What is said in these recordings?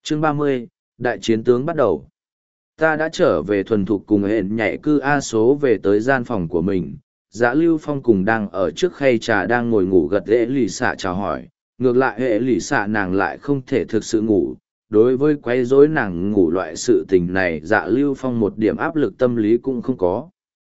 Chương 30, đại chiến tướng bắt đầu. Ta đã trở về thuần thục cùng hẹn nhảy cư A số về tới gian phòng của mình. Dạ Lưu Phong cùng đang ở trước khay trà đang ngồi ngủ gật hệ lì xạ chào hỏi. Ngược lại hệ lì xạ nàng lại không thể thực sự ngủ. Đối với quấy rối nàng ngủ loại sự tình này dạ Lưu Phong một điểm áp lực tâm lý cũng không có.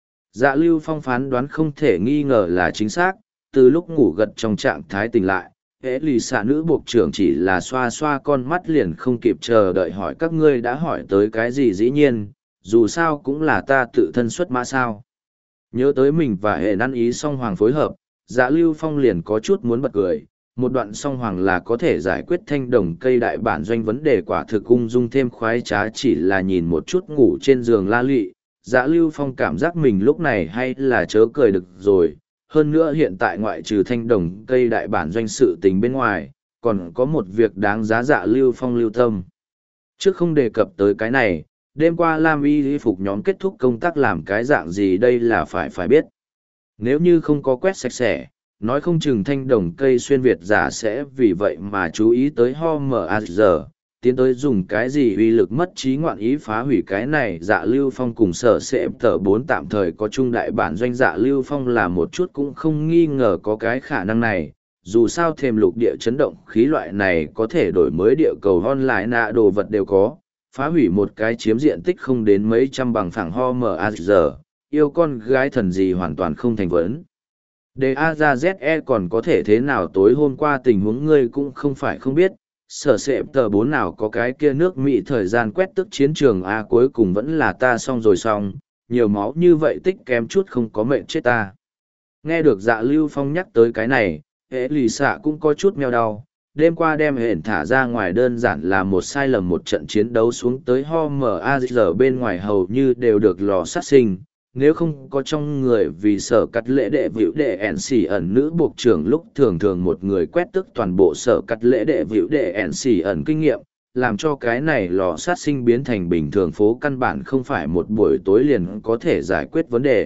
Dạ Lưu Phong phán đoán không thể nghi ngờ là chính xác, từ lúc ngủ gật trong trạng thái tỉnh lại, hễ lì xạ nữ buộc trưởng chỉ là xoa xoa con mắt liền không kịp chờ đợi hỏi các ngươi đã hỏi tới cái gì dĩ nhiên, dù sao cũng là ta tự thân xuất mã sao. Nhớ tới mình và hệ năn ý song hoàng phối hợp, dạ Lưu Phong liền có chút muốn bật cười. Một đoạn song hoàng là có thể giải quyết thanh đồng cây đại bản doanh vấn đề quả thực ung dung thêm khoái trá chỉ là nhìn một chút ngủ trên giường la lụy. Dạ Lưu Phong cảm giác mình lúc này hay là chớ cười được rồi. Hơn nữa hiện tại ngoại trừ thanh đồng cây đại bản doanh sự tình bên ngoài, còn có một việc đáng giá dạ Lưu Phong lưu tâm. Trước không đề cập tới cái này, đêm qua Lam Y phục nhóm kết thúc công tác làm cái dạng gì đây là phải biết. Nếu như không có quét sạch sẽ, nói không chừng thanh đồng cây xuyên Việt giả sẽ vì vậy mà chú ý tới ho mở a giờ, tiến tới dùng cái gì uy lực mất trí ngoạn ý phá hủy cái này. Dạ Lưu Phong cùng sở sẽ tờ 4 tạm thời có trung đại bản doanh dạ Lưu Phong là một chút cũng không nghi ngờ có cái khả năng này, dù sao thềm lục địa chấn động khí loại này có thể đổi mới địa cầu online nạ đồ vật đều có, phá hủy một cái chiếm diện tích không đến mấy trăm bằng phẳng ho mở a giờ, yêu con gái thần gì hoàn toàn không thành vấn. Đề A ra ZE còn có thể thế nào tối hôm qua tình huống ngươi cũng không phải không biết, sở sệ tờ 4 nào có cái kia nước Mỹ thời gian quét tức chiến trường A cuối cùng vẫn là ta xong rồi xong, nhiều máu như vậy tích kém chút không có mệnh chết ta. Nghe được dạ Lưu Phong nhắc tới cái này, hệ lì xạ cũng có chút meo đau, đêm qua đem hển thả ra ngoài đơn giản là một sai lầm một trận chiến đấu xuống tới ho mở A giờ bên ngoài hầu như đều được lò sát sinh. Nếu không có trong người vì sở cắt lễ đệ vĩu đệ ẻn xỉ ẩn nữ buộc trưởng lúc thường thường một người quét tức toàn bộ sở cắt lễ đệ vĩu đệ ẻn xỉ ẩn kinh nghiệm, làm cho cái này lò sát sinh biến thành bình thường phố căn bản không phải một buổi tối liền có thể giải quyết vấn đề.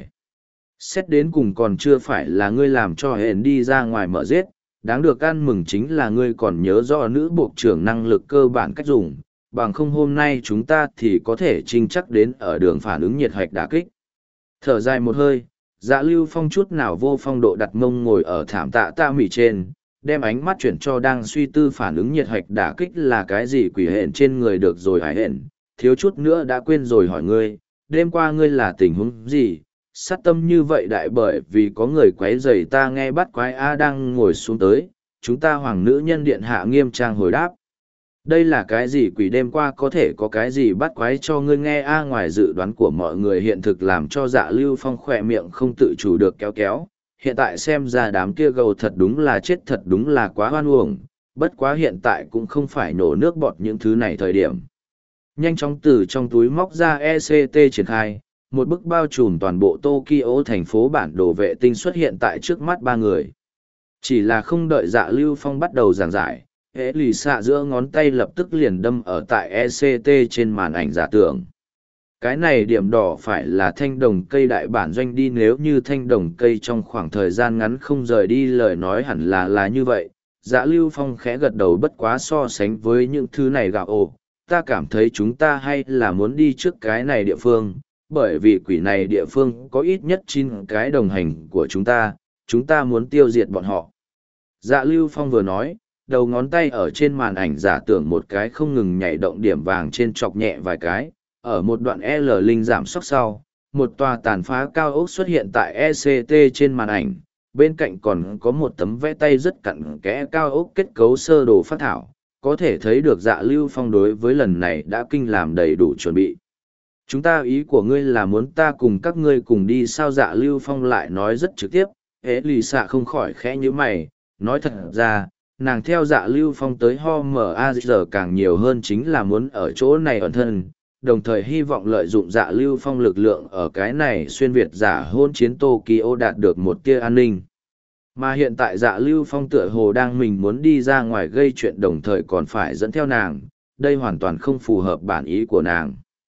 Xét đến cùng còn chưa phải là ngươi làm cho hển đi ra ngoài mở giết, đáng được ăn mừng chính là ngươi còn nhớ rõ nữ buộc trưởng năng lực cơ bản cách dùng, bằng không hôm nay chúng ta thì có thể trinh chắc đến ở đường phản ứng nhiệt hạch đả kích. Thở dài một hơi, dạ Lưu Phong chút nào vô phong độ đặt mông ngồi ở thảm tạ tạ mỉ trên, đem ánh mắt chuyển cho đang suy tư phản ứng nhiệt hạch đả kích là cái gì quỷ hện trên người được rồi hải hện, thiếu chút nữa đã quên rồi hỏi ngươi, đêm qua ngươi là tình huống gì, sát tâm như vậy đại bởi vì có người quấy rầy ta nghe bắt quái A đang ngồi xuống tới, chúng ta hoàng nữ nhân điện hạ nghiêm trang hồi đáp. Đây là cái gì quỷ đêm qua có thể có cái gì bắt quái cho ngươi nghe a ngoài dự đoán của mọi người hiện thực làm cho dạ Lưu Phong khỏe miệng không tự chủ được kéo kéo. Hiện tại xem ra đám kia gầu thật đúng là chết thật đúng là quá hoan uổng, bất quá hiện tại cũng không phải nổ nước bọt những thứ này thời điểm. Nhanh chóng từ trong túi móc ra ECT triển khai, một bức bao trùm toàn bộ Tokyo thành phố bản đồ vệ tinh xuất hiện tại trước mắt ba người. Chỉ là không đợi dạ Lưu Phong bắt đầu giảng giải. Hệ lì xạ giữa ngón tay lập tức liền đâm ở tại ECT trên màn ảnh giả tưởng. Cái này điểm đỏ phải là thanh đồng cây đại bản doanh đi nếu như thanh đồng cây trong khoảng thời gian ngắn không rời đi lời nói hẳn là như vậy. Dạ Lưu Phong khẽ gật đầu bất quá so sánh với những thứ này gạo ồ, ta cảm thấy chúng ta hay là muốn đi trước cái này địa phương, bởi vì quỷ này địa phương có ít nhất 9 cái đồng hành của chúng ta muốn tiêu diệt bọn họ. Dạ Lưu Phong vừa nói, đầu ngón tay ở trên màn ảnh giả tưởng một cái không ngừng nhảy động điểm vàng trên chọc nhẹ vài cái, ở một đoạn L linh giảm sóc sau, một tòa tàn phá cao ốc xuất hiện tại ECT trên màn ảnh, bên cạnh còn có một tấm vẽ tay rất cặn kẽ cao ốc kết cấu sơ đồ phát thảo, có thể thấy được dạ Lưu Phong đối với lần này đã kinh làm đầy đủ chuẩn bị. Chúng ta ý của ngươi là muốn ta cùng các ngươi cùng đi sao dạ Lưu Phong lại nói rất trực tiếp, hễ lì xạ không khỏi khẽ như mày, nói thật ra, nàng theo dạ Lưu Phong tới ho mở a giờ càng nhiều hơn chính là muốn ở chỗ này ẩn thân, đồng thời hy vọng lợi dụng dạ Lưu Phong lực lượng ở cái này xuyên Việt giả hôn chiến Tokyo đạt được một tia an ninh. Mà hiện tại dạ Lưu Phong tựa hồ đang mình muốn đi ra ngoài gây chuyện đồng thời còn phải dẫn theo nàng, đây hoàn toàn không phù hợp bản ý của nàng.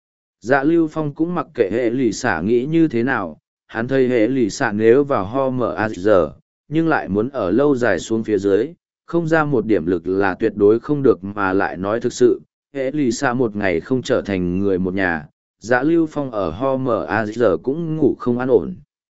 Dạ Lưu Phong cũng mặc kệ hệ lì xả nghĩ như thế nào, hắn thấy hệ lì xả nếu vào ho mở a giờ, nhưng lại muốn ở lâu dài xuống phía dưới, không ra một điểm lực là tuyệt đối không được mà lại nói thực sự, hễ lì xạ một ngày không trở thành người một nhà, Dạ Lưu Phong ở Ho Mờ A giờ cũng ngủ không an ổn.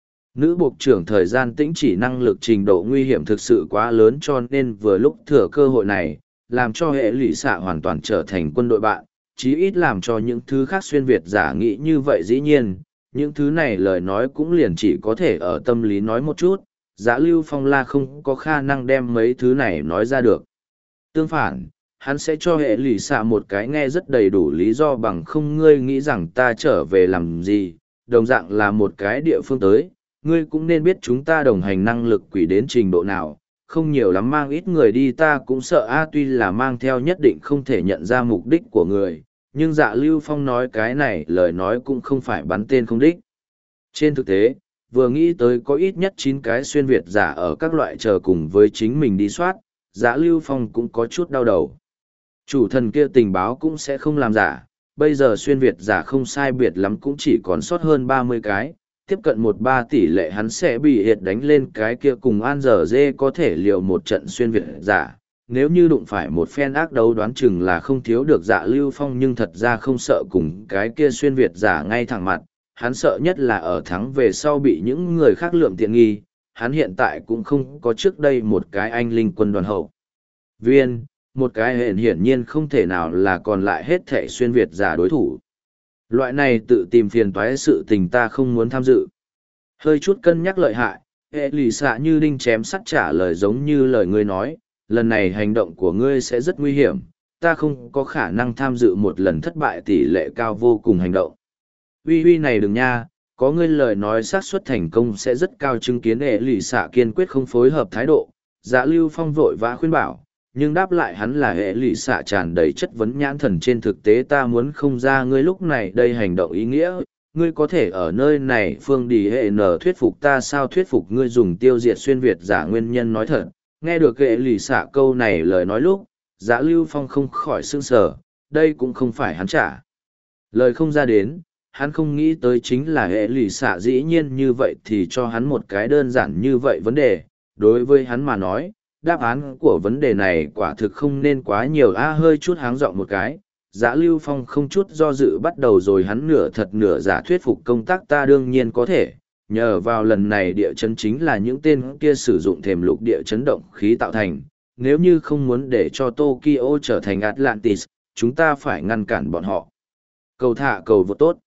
Nữ buộc trưởng thời gian tĩnh chỉ năng lực trình độ nguy hiểm thực sự quá lớn cho nên vừa lúc thừa cơ hội này, làm cho hệ lụy xạ hoàn toàn trở thành quân đội bạn, chí ít làm cho những thứ khác xuyên Việt giả nghĩ như vậy dĩ nhiên, những thứ này lời nói cũng liền chỉ có thể ở tâm lý nói một chút, Dạ Lưu Phong la không có khả năng đem mấy thứ này nói ra được. Tương phản, hắn sẽ cho hệ lụy xạ một cái nghe rất đầy đủ lý do bằng không ngươi nghĩ rằng ta trở về làm gì, đồng dạng là một cái địa phương tới, ngươi cũng nên biết chúng ta đồng hành năng lực quỷ đến trình độ nào, không nhiều lắm mang ít người đi ta cũng sợ tuy là mang theo nhất định không thể nhận ra mục đích của người, nhưng Dạ Lưu Phong nói cái này lời nói cũng không phải bắn tên không đích. Trên thực tế, vừa nghĩ tới có ít nhất 9 cái xuyên Việt giả ở các loại chờ cùng với chính mình đi soát, Dạ Lưu Phong cũng có chút đau đầu. Chủ thần kia tình báo cũng sẽ không làm giả, bây giờ xuyên Việt giả không sai biệt lắm cũng chỉ còn sót hơn 30 cái, tiếp cận 1-3 tỷ lệ hắn sẽ bị hiệt đánh lên cái kia cùng An Giờ Dê có thể liều một trận xuyên Việt giả. Nếu như đụng phải một phen ác đấu đoán chừng là không thiếu được Dạ Lưu Phong nhưng thật ra không sợ cùng cái kia xuyên Việt giả ngay thẳng mặt, hắn sợ nhất là ở thắng về sau bị những người khác lượm tiện nghi, hắn hiện tại cũng không có trước đây một cái anh linh quân đoàn hậu viên, một cái hiển nhiên không thể nào là còn lại hết thể xuyên Việt giả đối thủ. Loại này tự tìm phiền toái sự tình ta không muốn tham dự. Hơi chút cân nhắc lợi hại, hệ lì xạ như đinh chém sắt trả lời giống như lời ngươi nói, lần này hành động của ngươi sẽ rất nguy hiểm, ta không có khả năng tham dự một lần thất bại tỷ lệ cao vô cùng hành động. Uy uy này đừng nha, có ngươi lời nói xác suất thành công sẽ rất cao chứng kiến hệ lì xạ kiên quyết không phối hợp thái độ, Dạ Lưu Phong vội vã khuyên bảo. Nhưng đáp lại hắn là hệ lụy xạ tràn đầy chất vấn nhãn thần trên thực tế ta muốn không ra ngươi lúc này đây hành động ý nghĩa, ngươi có thể ở nơi này phương đi hệ nở thuyết phục ta sao thuyết phục ngươi dùng tiêu diệt xuyên Việt giả nguyên nhân nói thật, nghe được hệ lụy xạ câu này lời nói lúc, Dạ Lưu Phong không khỏi sương sở, đây cũng không phải hắn trả. Lời không ra đến, hắn không nghĩ tới chính là hệ lụy xạ dĩ nhiên như vậy thì cho hắn một cái đơn giản như vậy vấn đề, đối với hắn mà nói. Đáp án của vấn đề này quả thực không nên quá nhiều hơi chút háng giọng một cái. Dạ Lưu Phong không chút do dự bắt đầu rồi hắn nửa thật nửa giả thuyết phục công tác ta đương nhiên có thể. Nhờ vào lần này địa chấn chính là những tên kia sử dụng thềm lục địa chấn động khí tạo thành. Nếu như không muốn để cho Tokyo trở thành Atlantis, chúng ta phải ngăn cản bọn họ. Cầu thả cầu vô tốt.